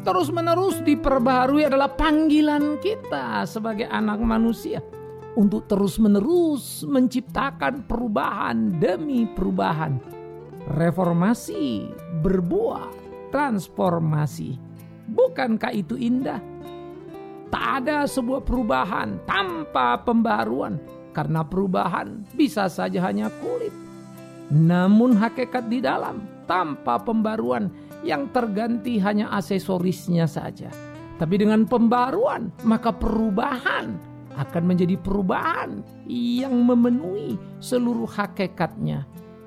Terus-menerus diperbaharui adalah panggilan kita sebagai anak manusia untuk terus-menerus menciptakan perubahan demi perubahan. Reformasi berbuah transformasi. Bukankah itu indah? Tak ada sebuah perubahan tanpa pembaharuan, karena perubahan bisa saja hanya kulit. Namun hakikat di dalam tanpa pembaruan yang terganti hanya aksesorisnya saja. Tapi dengan pembaruan, maka perubahan akan menjadi perubahan yang memenuhi seluruh hakikatnya.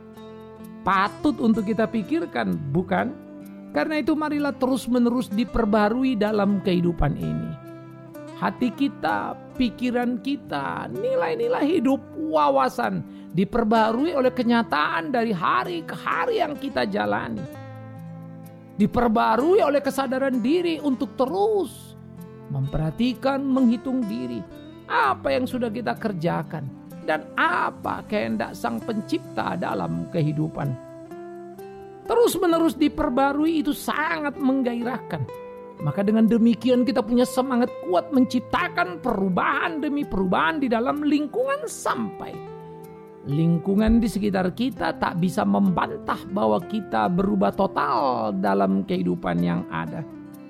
Patut untuk kita pikirkan, bukan? Karena itu marilah terus-menerus diperbarui dalam kehidupan ini. Hati kita, pikiran kita, nilai-nilai hidup, wawasan diperbarui oleh kenyataan dari hari ke hari yang kita jalani. Diperbarui oleh kesadaran diri untuk terus memperhatikan, menghitung diri. Apa yang sudah kita kerjakan dan apa kehendak Sang Pencipta dalam kehidupan. Terus-menerus diperbarui itu sangat menggairahkan. Maka dengan demikian kita punya semangat kuat menciptakan perubahan demi perubahan di dalam lingkungan sampai lingkungan di sekitar kita tak bisa membantah bahwa kita berubah total dalam kehidupan yang ada.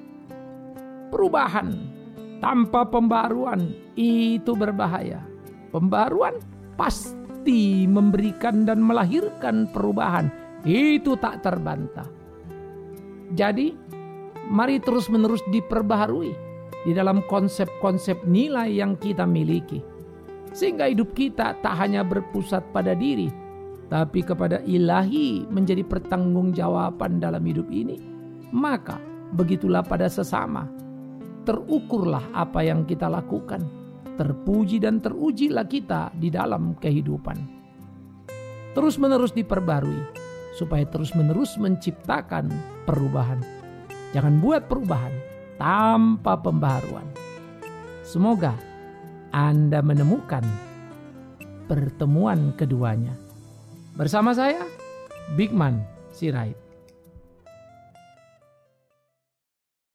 Perubahan tanpa pembaruan itu berbahaya. Pembaruan pasti memberikan dan melahirkan perubahan. Itu tak terbantah. Jadi, mari terus-menerus diperbaharui di dalam konsep-konsep nilai yang kita miliki. Sehingga hidup kita tak hanya berpusat pada diri, tapi kepada ilahi menjadi pertanggungjawaban dalam hidup ini. Maka begitulah pada sesama. Terukurlah apa yang kita lakukan. Terpuji dan terujilah kita di dalam kehidupan. Terus-menerus diperbarui, supaya terus-menerus menciptakan perubahan. Jangan buat perubahan tanpa pembaharuan. Semoga Anda menemukan pertemuan keduanya. Bersama saya, Bigman Sirait.